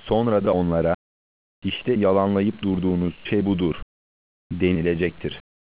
Sonra da onlara, işte yalanlayıp durduğunuz şey budur, denilecektir.